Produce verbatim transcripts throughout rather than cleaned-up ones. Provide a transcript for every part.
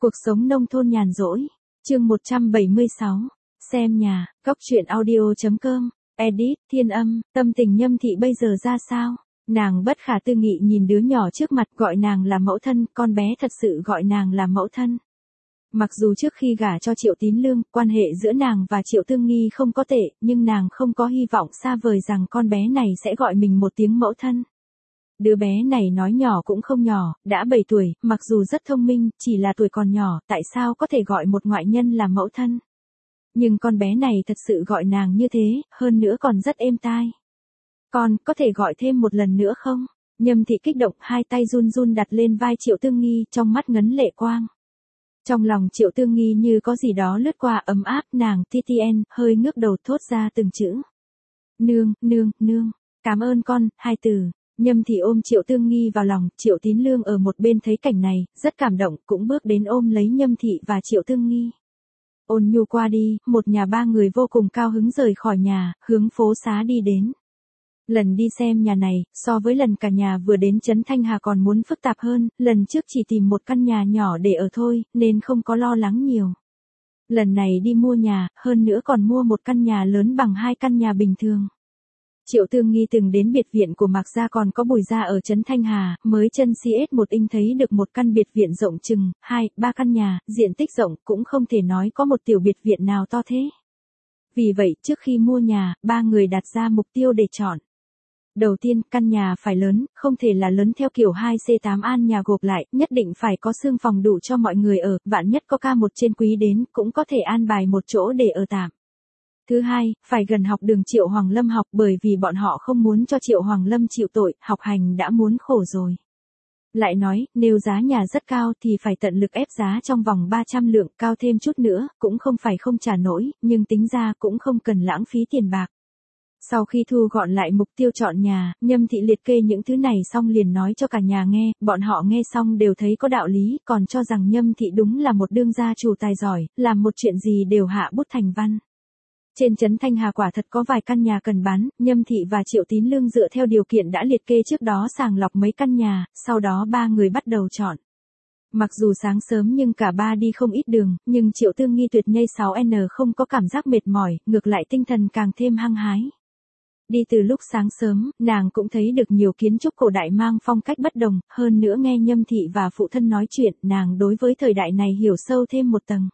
Cuộc sống nông thôn nhàn rỗi. Chương một trăm bảy mươi sáu. Xem nhà, Cóc truyện audio chấm com. Edit, Thiên Âm, tâm tình Nhâm Thị bây giờ ra sao? Nàng bất khả tư nghị nhìn đứa nhỏ trước mặt, gọi nàng là mẫu thân, con bé thật sự gọi nàng là mẫu thân. Mặc dù trước khi gả cho Triệu Tín Lương, quan hệ giữa nàng và Triệu Tương Nghi không có tệ, nhưng nàng không có hy vọng xa vời rằng con bé này sẽ gọi mình một tiếng mẫu thân. Đứa bé này nói nhỏ cũng không nhỏ, đã bảy tuổi, mặc dù rất thông minh, chỉ là tuổi còn nhỏ, tại sao có thể gọi một ngoại nhân là mẫu thân? Nhưng con bé này thật sự gọi nàng như thế, hơn nữa còn rất êm tai. Con, có thể gọi thêm một lần nữa không? Nhâm Thị kích động, hai tay run run đặt lên vai Triệu Tương Nghi, trong mắt ngấn lệ quang. Trong lòng Triệu Tương Nghi như có gì đó lướt qua ấm áp, nàng tê tê en, hơi ngước đầu thốt ra từng chữ. Nương, nương, nương, cảm ơn con, hai từ. Nhâm Thị ôm Triệu Tương Nghi vào lòng, Triệu Tín Lương ở một bên thấy cảnh này, rất cảm động, cũng bước đến ôm lấy Nhâm Thị và Triệu Tương Nghi. Ôn nhu qua đi, một nhà ba người vô cùng cao hứng rời khỏi nhà, hướng phố xá đi đến. Lần đi xem nhà này, so với lần cả nhà vừa đến Trấn Thanh Hà còn muốn phức tạp hơn, lần trước chỉ tìm một căn nhà nhỏ để ở thôi, nên không có lo lắng nhiều. Lần này đi mua nhà, hơn nữa còn mua một căn nhà lớn bằng hai căn nhà bình thường. Triệu Tương Nghi từng đến biệt viện của Mạc Gia còn có Bùi Gia ở Trấn Thanh Hà, mới chân xê ét một inch thấy được một căn biệt viện rộng chừng, hai, ba căn nhà, diện tích rộng, cũng không thể nói có một tiểu biệt viện nào to thế. Vì vậy, trước khi mua nhà, ba người đặt ra mục tiêu để chọn. Đầu tiên, căn nhà phải lớn, không thể là lớn theo kiểu hai xê tám an nhà gộp lại, nhất định phải có xương phòng đủ cho mọi người ở, vạn nhất có ca một trên quý đến, cũng có thể an bài một chỗ để ở tạm. Thứ hai, phải gần học đường Triệu Hoàng Lâm học bởi vì bọn họ không muốn cho Triệu Hoàng Lâm chịu tội, học hành đã muốn khổ rồi. Lại nói, nếu giá nhà rất cao thì phải tận lực ép giá trong vòng ba trăm lượng, cao thêm chút nữa, cũng không phải không trả nổi, nhưng tính ra cũng không cần lãng phí tiền bạc. Sau khi thu gọn lại mục tiêu chọn nhà, Nhâm Thị liệt kê những thứ này xong liền nói cho cả nhà nghe, bọn họ nghe xong đều thấy có đạo lý, còn cho rằng Nhâm Thị đúng là một đương gia chủ tài giỏi, làm một chuyện gì đều hạ bút thành văn. Trên Trấn Thanh Hà quả thật có vài căn nhà cần bán, Nhâm Thị và Triệu Tín Lương dựa theo điều kiện đã liệt kê trước đó sàng lọc mấy căn nhà, sau đó ba người bắt đầu chọn. Mặc dù sáng sớm nhưng cả ba đi không ít đường, nhưng Triệu Tương Nghi tuyệt nhây sáu en không có cảm giác mệt mỏi, ngược lại tinh thần càng thêm hăng hái. Đi từ lúc sáng sớm, nàng cũng thấy được nhiều kiến trúc cổ đại mang phong cách bất đồng, hơn nữa nghe Nhâm Thị và phụ thân nói chuyện, nàng đối với thời đại này hiểu sâu thêm một tầng.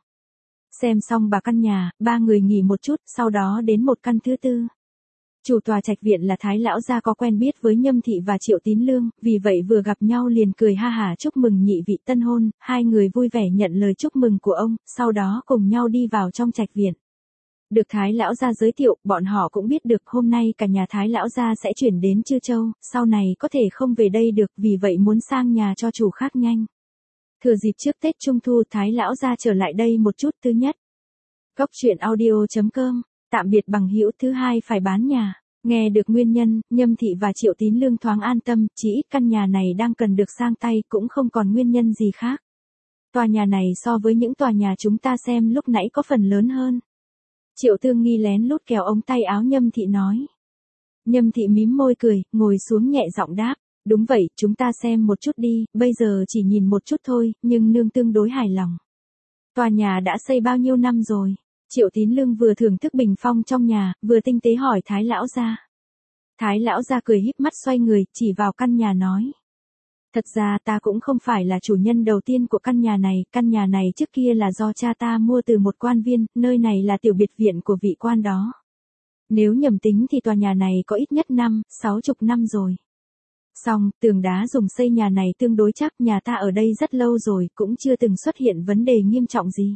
Xem xong ba căn nhà, ba người nghỉ một chút, sau đó đến một căn thứ tư. Chủ tòa trạch viện là Thái lão gia có quen biết với Nhâm Thị và Triệu Tín Lương, vì vậy vừa gặp nhau liền cười ha hả chúc mừng nhị vị tân hôn, hai người vui vẻ nhận lời chúc mừng của ông, sau đó cùng nhau đi vào trong trạch viện. Được Thái lão gia giới thiệu, bọn họ cũng biết được hôm nay cả nhà Thái lão gia sẽ chuyển đến Trư Châu, sau này có thể không về đây được, vì vậy muốn sang nhà cho chủ khác nhanh. Thừa dịp trước Tết Trung Thu, Thái lão gia trở lại đây một chút. Thứ nhất, Cóc truyện audio chấm com, tạm biệt bằng hữu. Thứ hai, phải bán nhà. Nghe được nguyên nhân, Nhâm Thị và Triệu Tín Lương thoáng an tâm, chỉ ít căn nhà này đang cần được sang tay, cũng không còn nguyên nhân gì khác. Tòa nhà này so với những tòa nhà chúng ta xem lúc nãy có phần lớn hơn. Triệu Tương Nghi lén lút kéo ống tay áo Nhâm Thị nói. Nhâm Thị mím môi cười, ngồi xuống nhẹ giọng đáp. Đúng vậy, chúng ta xem một chút đi, bây giờ chỉ nhìn một chút thôi, nhưng nương tương đối hài lòng. Tòa nhà đã xây bao nhiêu năm rồi? Triệu Tín Lương vừa thưởng thức bình phong trong nhà, vừa tinh tế hỏi Thái lão gia. Thái lão gia cười híp mắt xoay người, chỉ vào căn nhà nói. Thật ra ta cũng không phải là chủ nhân đầu tiên của căn nhà này, căn nhà này trước kia là do cha ta mua từ một quan viên, nơi này là tiểu biệt viện của vị quan đó. Nếu nhầm tính thì tòa nhà này có ít nhất năm, sáu chục năm rồi. Xong, tường đá dùng xây nhà này tương đối chắc, nhà ta ở đây rất lâu rồi, cũng chưa từng xuất hiện vấn đề nghiêm trọng gì.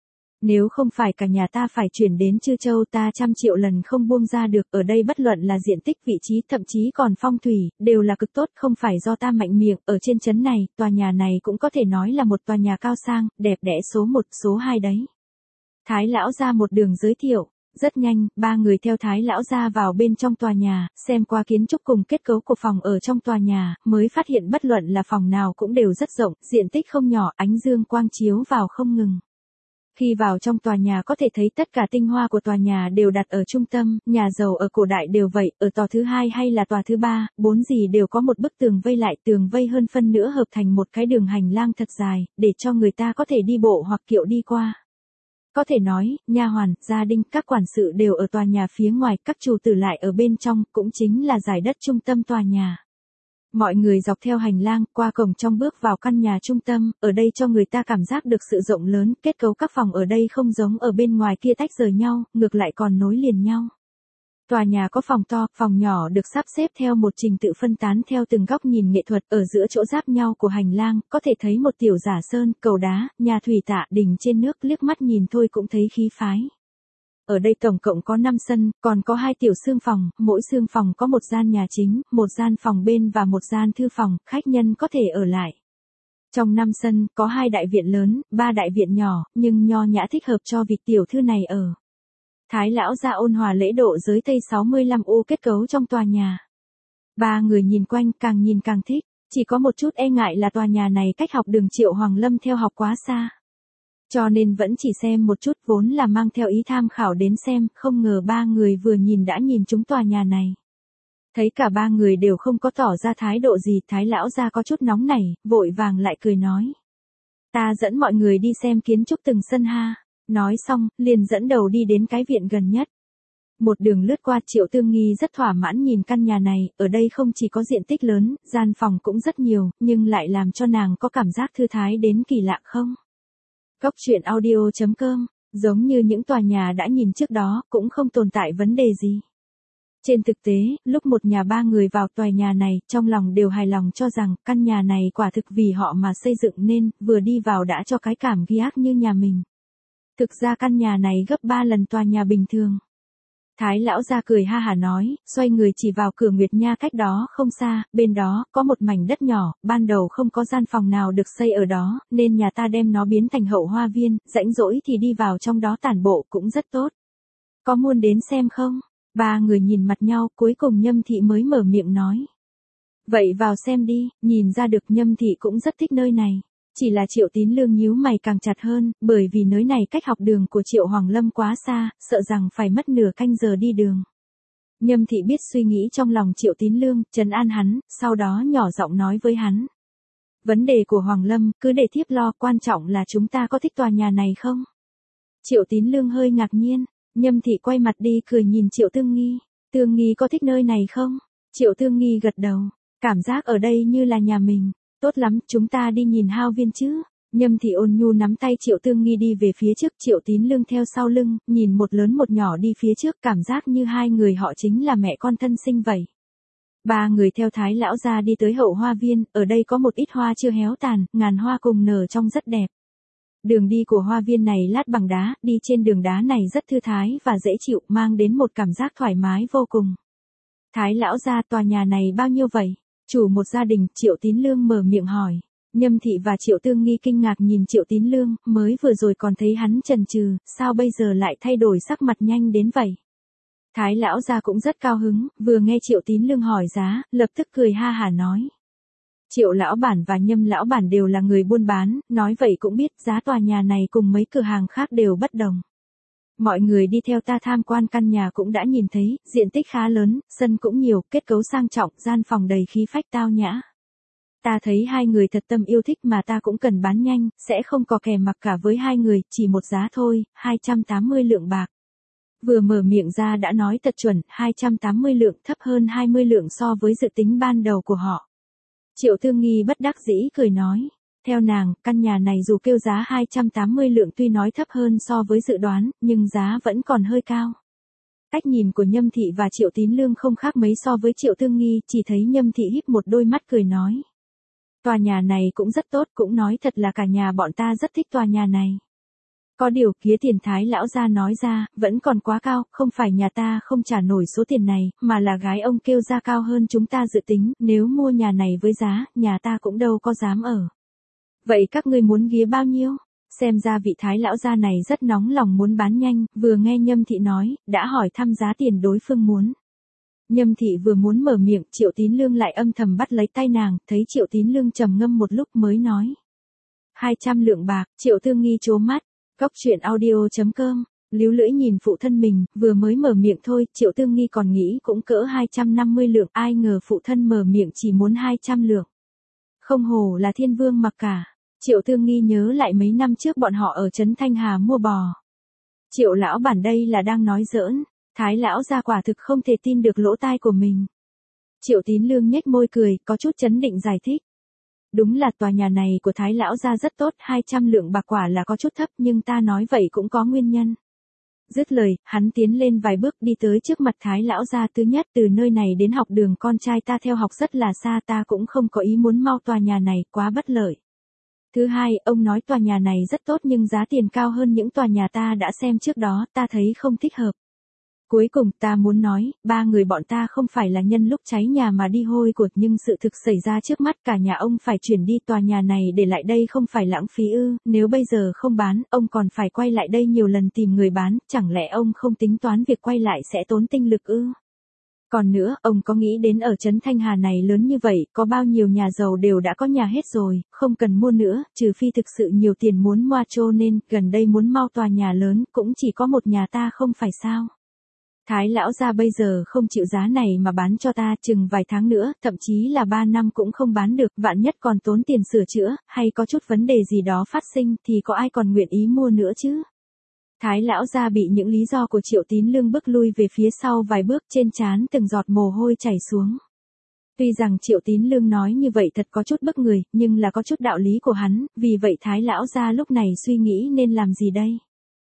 Nếu không phải cả nhà ta phải chuyển đến Trư Châu, ta trăm triệu lần không buông ra được, ở đây bất luận là diện tích, vị trí, thậm chí còn phong thủy, đều là cực tốt, không phải do ta mạnh miệng, ở trên trấn này, tòa nhà này cũng có thể nói là một tòa nhà cao sang, đẹp đẽ số một, số hai đấy. Thái lão ra một đường giới thiệu. Rất nhanh, ba người theo Thái lão gia vào bên trong tòa nhà, xem qua kiến trúc cùng kết cấu của phòng ở trong tòa nhà, mới phát hiện bất luận là phòng nào cũng đều rất rộng, diện tích không nhỏ, ánh dương quang chiếu vào không ngừng. Khi vào trong tòa nhà có thể thấy tất cả tinh hoa của tòa nhà đều đặt ở trung tâm, nhà giàu ở cổ đại đều vậy, ở tòa thứ hai hay là tòa thứ ba, bốn gì đều có một bức tường vây lại, tường vây hơn phân nữa hợp thành một cái đường hành lang thật dài, để cho người ta có thể đi bộ hoặc kiệu đi qua. Có thể nói, nha hoàn, gia đình, các quản sự đều ở tòa nhà phía ngoài, các chủ tử lại ở bên trong, cũng chính là giải đất trung tâm tòa nhà. Mọi người dọc theo hành lang, qua cổng trong bước vào căn nhà trung tâm, ở đây cho người ta cảm giác được sự rộng lớn, kết cấu các phòng ở đây không giống ở bên ngoài kia tách rời nhau, ngược lại còn nối liền nhau. Tòa nhà có phòng to, phòng nhỏ được sắp xếp theo một trình tự phân tán theo từng góc nhìn nghệ thuật, ở giữa chỗ giáp nhau của hành lang, có thể thấy một tiểu giả sơn, cầu đá, nhà thủy tạ, đình trên nước, liếc mắt nhìn thôi cũng thấy khí phái. Ở đây tổng cộng có năm sân, còn có hai tiểu xương phòng, mỗi xương phòng có một gian nhà chính, một gian phòng bên và một gian thư phòng, khách nhân có thể ở lại. Trong năm sân, có hai đại viện lớn, ba đại viện nhỏ, nhưng nho nhã thích hợp cho vị tiểu thư này ở. Thái lão gia ôn hòa lễ độ giới Tây sáu mươi lăm ô kết cấu trong tòa nhà. Ba người nhìn quanh, càng nhìn càng thích, chỉ có một chút e ngại là tòa nhà này cách học đường Triệu Hoàng Lâm theo học quá xa. Cho nên vẫn chỉ xem một chút, vốn là mang theo ý tham khảo đến xem, không ngờ ba người vừa nhìn đã nhìn trúng tòa nhà này. Thấy cả ba người đều không có tỏ ra thái độ gì, Thái lão gia có chút nóng nảy, vội vàng lại cười nói. Ta dẫn mọi người đi xem kiến trúc từng sân ha. Nói xong, liền dẫn đầu đi đến cái viện gần nhất. Một đường lướt qua, Triệu Tương Nghi rất thỏa mãn nhìn căn nhà này, ở đây không chỉ có diện tích lớn, gian phòng cũng rất nhiều, nhưng lại làm cho nàng có cảm giác thư thái đến kỳ lạ không? Cốc truyện audio chấm com, giống như những tòa nhà đã nhìn trước đó, cũng không tồn tại vấn đề gì. Trên thực tế, lúc một nhà ba người vào tòa nhà này, trong lòng đều hài lòng cho rằng, căn nhà này quả thực vì họ mà xây dựng nên, vừa đi vào đã cho cái cảm ghi ác như nhà mình. Thực ra căn nhà này gấp ba lần tòa nhà bình thường. Thái lão gia cười ha hả nói, xoay người chỉ vào cửa Nguyệt Nha cách đó không xa, bên đó, có một mảnh đất nhỏ, ban đầu không có gian phòng nào được xây ở đó, nên nhà ta đem nó biến thành hậu hoa viên, rãnh rỗi thì đi vào trong đó tản bộ cũng rất tốt. Có muốn đến xem không? Ba người nhìn mặt nhau, cuối cùng Nhâm Thị mới mở miệng nói. Vậy vào xem đi, nhìn ra được Nhâm Thị cũng rất thích nơi này. Chỉ là Triệu Tín Lương nhíu mày càng chặt hơn, bởi vì nơi này cách học đường của Triệu Hoàng Lâm quá xa, sợ rằng phải mất nửa canh giờ đi đường. Nhâm Thị biết suy nghĩ trong lòng Triệu Tín Lương, trấn an hắn, sau đó nhỏ giọng nói với hắn. Vấn đề của Hoàng Lâm, cứ để thiếp lo, quan trọng là chúng ta có thích tòa nhà này không? Triệu Tín Lương hơi ngạc nhiên, Nhâm Thị quay mặt đi cười nhìn Triệu Tương Nghi. Tương Nghi có thích nơi này không? Triệu Tương Nghi gật đầu, cảm giác ở đây như là nhà mình. Tốt lắm, chúng ta đi nhìn hao viên chứ. Nhâm Thị ôn nhu nắm tay Triệu Tương Nghi đi về phía trước, Triệu Tín Lương theo sau lưng, nhìn một lớn một nhỏ đi phía trước, cảm giác như hai người họ chính là mẹ con thân sinh vậy. Ba người theo Thái lão gia đi tới hậu hoa viên, ở đây có một ít hoa chưa héo tàn, ngàn hoa cùng nở trông rất đẹp. Đường đi của hoa viên này lát bằng đá, đi trên đường đá này rất thư thái và dễ chịu, mang đến một cảm giác thoải mái vô cùng. Thái lão gia, tòa nhà này bao nhiêu vậy? Chủ một gia đình, Triệu Tín Lương mở miệng hỏi. Nhâm Thị và Triệu Tương Nghi kinh ngạc nhìn Triệu Tín Lương, mới vừa rồi còn thấy hắn chần chừ, sao bây giờ lại thay đổi sắc mặt nhanh đến vậy? Thái lão gia cũng rất cao hứng, vừa nghe Triệu Tín Lương hỏi giá, lập tức cười ha hả nói. Triệu lão bản và Nhâm lão bản đều là người buôn bán, nói vậy cũng biết giá tòa nhà này cùng mấy cửa hàng khác đều bất đồng. Mọi người đi theo ta tham quan căn nhà cũng đã nhìn thấy, diện tích khá lớn, sân cũng nhiều, kết cấu sang trọng, gian phòng đầy khí phách tao nhã. Ta thấy hai người thật tâm yêu thích mà ta cũng cần bán nhanh, sẽ không có kè mặc cả với hai người, chỉ một giá thôi, hai trăm tám mươi lượng bạc. Vừa mở miệng ra đã nói thật chuẩn, hai trăm tám mươi lượng, thấp hơn hai mươi lượng so với dự tính ban đầu của họ. Triệu Tương Nghi bất đắc dĩ cười nói. Theo nàng, căn nhà này dù kêu giá hai trăm tám mươi lượng tuy nói thấp hơn so với dự đoán, nhưng giá vẫn còn hơi cao. Cách nhìn của Nhâm Thị và Triệu Tín Lương không khác mấy so với Triệu Tương Nghi, chỉ thấy Nhâm Thị híp một đôi mắt cười nói. Tòa nhà này cũng rất tốt, cũng nói thật là cả nhà bọn ta rất thích tòa nhà này. Có điều kia tiền Thái lão gia nói ra, vẫn còn quá cao, không phải nhà ta không trả nổi số tiền này, mà là gái ông kêu ra cao hơn chúng ta dự tính, nếu mua nhà này với giá, nhà ta cũng đâu có dám ở. Vậy các ngươi muốn ghía bao nhiêu? Xem ra vị Thái lão gia này rất nóng lòng muốn bán nhanh, vừa nghe Nhâm Thị nói, đã hỏi thăm giá tiền đối phương muốn. Nhâm Thị vừa muốn mở miệng, Triệu Tín Lương lại âm thầm bắt lấy tay nàng, thấy Triệu Tín Lương trầm ngâm một lúc mới nói. hai trăm lượng bạc, Triệu Tương Nghi trố mắt, Cóc truyện audio chấm com, líu lưỡi nhìn phụ thân mình, vừa mới mở miệng thôi, Triệu Tương Nghi còn nghĩ cũng cỡ hai trăm năm mươi lượng, ai ngờ phụ thân mở miệng chỉ muốn hai trăm lượng. Không hổ là thiên vương mặc cả. Triệu Tương Nghi nhớ lại mấy năm trước bọn họ ở Trấn Thanh Hà mua bò. Triệu lão bản đây là đang nói giỡn, Thái lão gia quả thực không thể tin được lỗ tai của mình. Triệu Tín Lương nhếch môi cười, có chút chấn định giải thích. Đúng là tòa nhà này của Thái lão gia rất tốt, hai trăm lượng bạc quả là có chút thấp, nhưng ta nói vậy cũng có nguyên nhân. Dứt lời, hắn tiến lên vài bước đi tới trước mặt Thái lão gia. Thứ nhất, từ nơi này đến học đường con trai ta theo học rất là xa, ta cũng không có ý muốn mau tòa nhà này, quá bất lợi. Thứ hai, ông nói tòa nhà này rất tốt nhưng giá tiền cao hơn những tòa nhà ta đã xem trước đó, ta thấy không thích hợp. Cuối cùng ta muốn nói, ba người bọn ta không phải là nhân lúc cháy nhà mà đi hôi của, nhưng sự thực xảy ra trước mắt cả nhà ông phải chuyển đi, tòa nhà này để lại đây không phải lãng phí ư, nếu bây giờ không bán, ông còn phải quay lại đây nhiều lần tìm người bán, chẳng lẽ ông không tính toán việc quay lại sẽ tốn tinh lực ư? Còn nữa, ông có nghĩ đến ở Trấn Thanh Hà này lớn như vậy, có bao nhiêu nhà giàu đều đã có nhà hết rồi, không cần mua nữa, trừ phi thực sự nhiều tiền muốn mua, cho nên, gần đây muốn mau tòa nhà lớn, cũng chỉ có một nhà ta không phải sao? Thái lão gia bây giờ không chịu giá này mà bán cho ta, chừng vài tháng nữa, thậm chí là ba năm cũng không bán được, vạn nhất còn tốn tiền sửa chữa, hay có chút vấn đề gì đó phát sinh, thì có ai còn nguyện ý mua nữa chứ? Thái lão gia bị những lý do của Triệu Tín Lương bức lui về phía sau vài bước, trên trán từng giọt mồ hôi chảy xuống. Tuy rằng Triệu Tín Lương nói như vậy thật có chút bức người, nhưng là có chút đạo lý của hắn, vì vậy Thái lão gia lúc này suy nghĩ nên làm gì đây?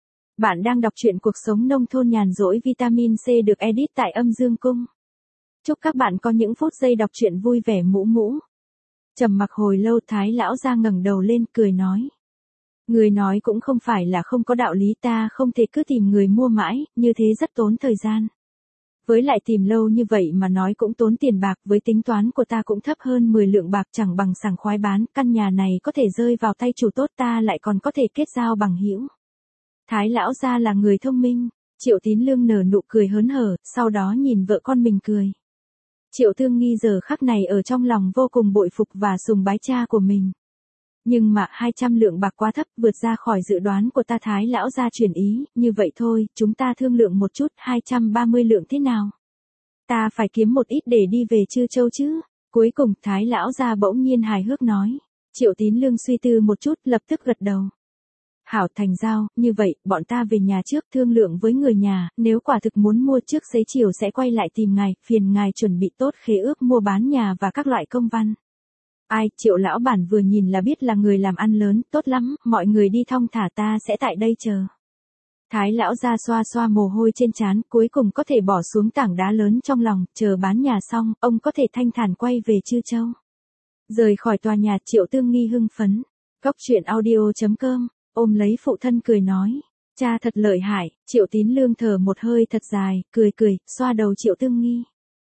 Bạn đang đọc truyện cuộc sống nông thôn nhàn rỗi vitamin C được edit tại Âm Dương Cung. Chúc các bạn có những phút giây đọc truyện vui vẻ mũ mũ. Trầm mặc hồi lâu, Thái lão gia ngẩng đầu lên cười nói. Người nói cũng không phải là không có đạo lý, ta không thể cứ tìm người mua mãi, như thế rất tốn thời gian. Với lại tìm lâu như vậy mà nói cũng tốn tiền bạc, với tính toán của ta cũng thấp hơn mười lượng bạc, chẳng bằng sảng khoái bán, căn nhà này có thể rơi vào tay chủ tốt, ta lại còn có thể kết giao bằng hữu. Thái lão gia là người thông minh. Triệu Tín Lương nở nụ cười hớn hở, sau đó nhìn vợ con mình cười. Triệu Tương Nghi giờ khắc này ở trong lòng vô cùng bội phục và sùng bái cha của mình. Nhưng mà hai trăm lượng bạc quá thấp, vượt ra khỏi dự đoán của ta. Thái lão gia chuyển ý, như vậy thôi, chúng ta thương lượng một chút, hai trăm ba mươi lượng thế nào? Ta phải kiếm một ít để đi về Trư Châu chứ. Cuối cùng, Thái lão gia bỗng nhiên hài hước nói. Triệu Tín Lương suy tư một chút, lập tức gật đầu. Hảo, thành giao, như vậy, bọn ta về nhà trước, thương lượng với người nhà, nếu quả thực muốn mua trước giấy chiều sẽ quay lại tìm ngài, phiền ngài chuẩn bị tốt khế ước mua bán nhà và các loại công văn. Ai, Triệu lão bản vừa nhìn là biết là người làm ăn lớn, tốt lắm, mọi người đi thong thả, ta sẽ tại đây chờ. Thái lão gia xoa xoa mồ hôi trên trán, cuối cùng có thể bỏ xuống tảng đá lớn trong lòng, chờ bán nhà xong, ông có thể thanh thản quay về Trư Châu. Rời khỏi tòa nhà, Triệu Tương Nghi hưng phấn. Cóc truyện audio chấm com, ôm lấy phụ thân cười nói. Cha thật lợi hại. Triệu Tín Lương thở một hơi thật dài, cười cười, xoa đầu Triệu Tương Nghi.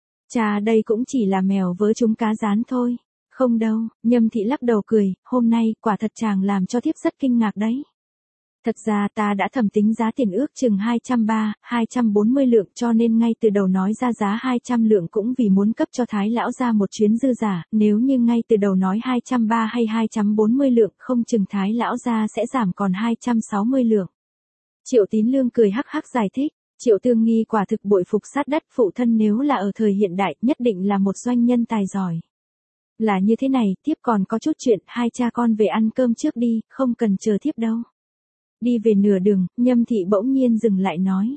Cha đây cũng chỉ là mèo vớ trúng cá rán thôi. Không đâu, Nhâm thị lắc đầu cười, hôm nay, quả thật chàng làm cho thiếp rất kinh ngạc đấy. Thật ra ta đã thẩm tính giá tiền ước chừng hai trăm ba mươi, hai trăm bốn mươi lượng, cho nên ngay từ đầu nói ra giá hai trăm lượng cũng vì muốn cấp cho Thái lão gia một chuyến dư giả, nếu như ngay từ đầu nói hai trăm ba mươi hay hai trăm bốn mươi lượng, không chừng Thái lão gia sẽ giảm còn hai trăm sáu mươi lượng. Triệu Tín Lương cười hắc hắc giải thích. Triệu Tương Nghi quả thực bội phục sát đất, phụ thân nếu là ở thời hiện đại, nhất định là một doanh nhân tài giỏi. Là như thế này, thiếp còn có chút chuyện, hai cha con về ăn cơm trước đi, không cần chờ thiếp đâu. Đi về nửa đường, Nhâm thị bỗng nhiên dừng lại nói.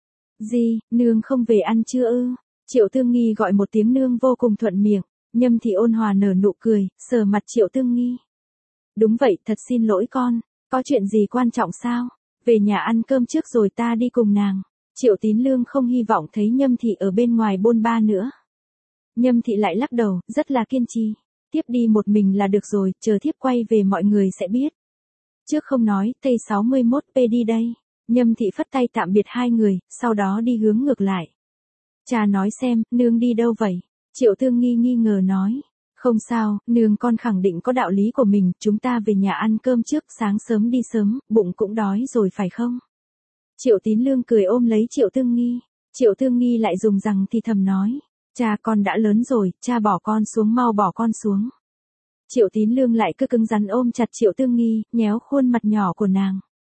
Gì, nương không về ăn chưa ư? Triệu Tương Nghi gọi một tiếng nương vô cùng thuận miệng. Nhâm thị ôn hòa nở nụ cười, sờ mặt Triệu Tương Nghi. Đúng vậy, thật xin lỗi con, có chuyện gì quan trọng sao? Về nhà ăn cơm trước rồi ta đi cùng nàng. Triệu Tín Lương không hy vọng thấy Nhâm thị ở bên ngoài bôn ba nữa. Nhâm thị lại lắc đầu, rất là kiên trì. Tiếp đi một mình là được rồi, chờ thiếp quay về mọi người sẽ biết. Trước không nói, Tây sáu mươi mốt P đi đây. Nhâm thị phất tay tạm biệt hai người, sau đó đi hướng ngược lại. Cha nói xem, nương đi đâu vậy? Triệu Tương Nghi nghi ngờ nói. Không sao, nương con khẳng định có đạo lý của mình, chúng ta về nhà ăn cơm trước, sáng sớm đi sớm, bụng cũng đói rồi phải không? Triệu Tín Lương cười ôm lấy Triệu Tương Nghi. Triệu Tương Nghi lại dùng rằng thì thầm nói. Cha con đã lớn rồi, cha bỏ con xuống, mau bỏ con xuống. Triệu Tín Lương lại cứ cứng rắn ôm chặt Triệu Tương Nghi, nhéo khuôn mặt nhỏ của nàng.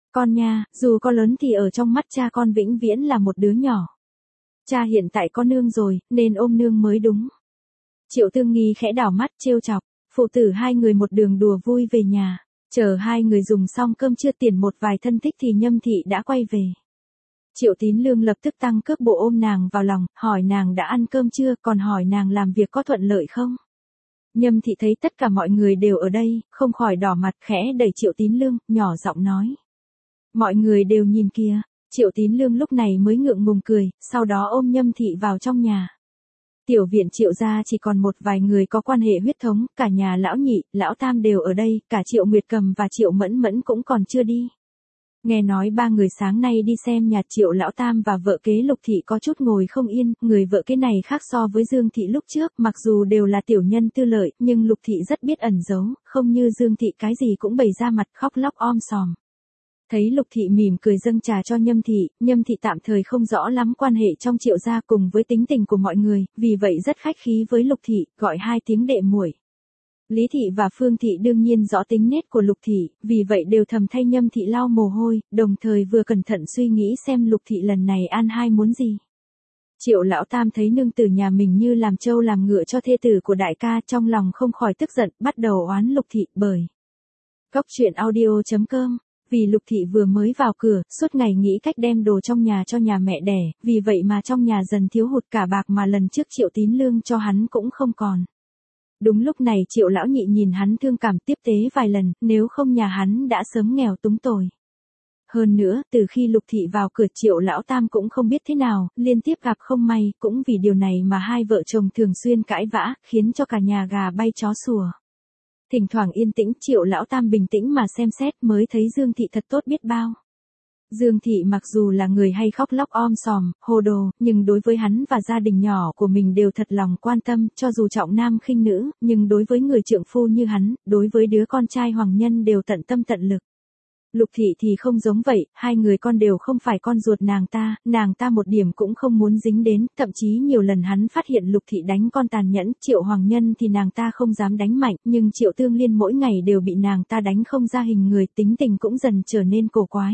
Con nha, dù có lớn thì ở trong mắt cha con vĩnh viễn là một đứa nhỏ. Cha hiện tại có nương rồi, nên ôm nương mới đúng. Triệu Tương Nghi khẽ đảo mắt trêu chọc, phụ tử hai người một đường đùa vui về nhà. Chờ hai người dùng xong cơm trưa tiền một vài thân thích thì Nhâm Thị đã quay về. Triệu Tín Lương lập tức tăng cước bộ ôm nàng vào lòng, hỏi nàng đã ăn cơm chưa, còn hỏi nàng làm việc có thuận lợi không. Nhâm Thị thấy tất cả mọi người đều ở đây, không khỏi đỏ mặt khẽ đẩy Triệu Tín Lương, nhỏ giọng nói. Mọi người đều nhìn kìa. Triệu Tín Lương lúc này mới ngượng ngùng cười, sau đó ôm Nhâm Thị vào trong nhà. Tiểu viện Triệu gia chỉ còn một vài người có quan hệ huyết thống, cả nhà lão nhị, lão tam đều ở đây, cả Triệu Nguyệt Cầm và Triệu Mẫn Mẫn cũng còn chưa đi. Nghe nói ba người sáng nay đi xem nhà Triệu lão tam và vợ kế Lục Thị có chút ngồi không yên, người vợ kế này khác so với Dương Thị lúc trước, mặc dù đều là tiểu nhân tư lợi, nhưng Lục Thị rất biết ẩn giấu, không như Dương Thị cái gì cũng bày ra mặt khóc lóc om sòm. Thấy Lục Thị mỉm cười dâng trà cho Nhâm Thị, Nhâm Thị tạm thời không rõ lắm quan hệ trong Triệu gia cùng với tính tình của mọi người, vì vậy rất khách khí với Lục Thị, gọi hai tiếng đệ muội. Lý Thị và Phương Thị đương nhiên rõ tính nết của Lục Thị, vì vậy đều thầm thay Nhâm Thị lau mồ hôi, đồng thời vừa cẩn thận suy nghĩ xem Lục Thị lần này an hai muốn gì. Triệu lão tam thấy nương tử nhà mình như làm trâu làm ngựa cho thê tử của đại ca, trong lòng không khỏi tức giận, bắt đầu oán Lục Thị bởi. Góc truyện audio chấm com. Vì Lục Thị vừa mới vào cửa, suốt ngày nghĩ cách đem đồ trong nhà cho nhà mẹ đẻ, vì vậy mà trong nhà dần thiếu hụt cả bạc mà lần trước Triệu Tín Lương cho hắn cũng không còn. Đúng lúc này Triệu lão nhị nhìn hắn thương cảm tiếp tế vài lần, nếu không nhà hắn đã sớm nghèo túng tồi. Hơn nữa, từ khi Lục Thị vào cửa Triệu lão tam cũng không biết thế nào, liên tiếp gặp không may, cũng vì điều này mà hai vợ chồng thường xuyên cãi vã, khiến cho cả nhà gà bay chó sủa. Thỉnh thoảng yên tĩnh, Triệu lão tam bình tĩnh mà xem xét mới thấy Dương Thị thật tốt biết bao. Dương Thị mặc dù là người hay khóc lóc om sòm, hồ đồ, nhưng đối với hắn và gia đình nhỏ của mình đều thật lòng quan tâm, cho dù trọng nam khinh nữ, nhưng đối với người trượng phu như hắn, đối với đứa con trai hoàng nhân đều tận tâm tận lực. Lục Thị thì không giống vậy, hai người con đều không phải con ruột nàng ta, nàng ta một điểm cũng không muốn dính đến, thậm chí nhiều lần hắn phát hiện Lục Thị đánh con tàn nhẫn, Triệu hoàng nhân thì nàng ta không dám đánh mạnh, nhưng Triệu Tương Liên mỗi ngày đều bị nàng ta đánh không ra hình người, tính tình cũng dần trở nên cổ quái.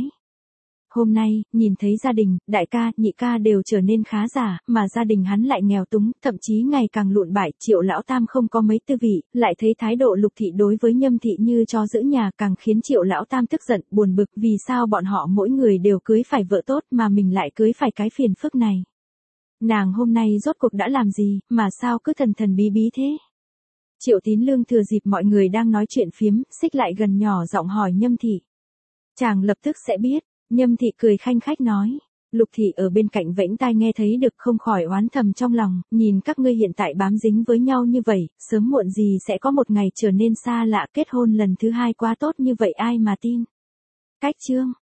Hôm nay, nhìn thấy gia đình, đại ca, nhị ca đều trở nên khá giả, mà gia đình hắn lại nghèo túng, thậm chí ngày càng lụn bại, Triệu lão tam không có mấy tư vị, lại thấy thái độ Lục Thị đối với Nhâm Thị như cho giữ nhà, càng khiến Triệu lão tam tức giận, buồn bực, vì sao bọn họ mỗi người đều cưới phải vợ tốt mà mình lại cưới phải cái phiền phức này. Nàng hôm nay rốt cuộc đã làm gì, mà sao cứ thần thần bí bí thế? Triệu Tín Lương thừa dịp mọi người đang nói chuyện phiếm, xích lại gần nhỏ giọng hỏi Nhâm Thị. Chàng lập tức sẽ biết. Nhâm Thị cười khanh khách nói. Lục Thị ở bên cạnh vẫy tai nghe thấy được không khỏi oán thầm trong lòng, nhìn các ngươi hiện tại bám dính với nhau như vậy, sớm muộn gì sẽ có một ngày trở nên xa lạ, kết hôn lần thứ hai quá tốt như vậy ai mà tin. Cách chương.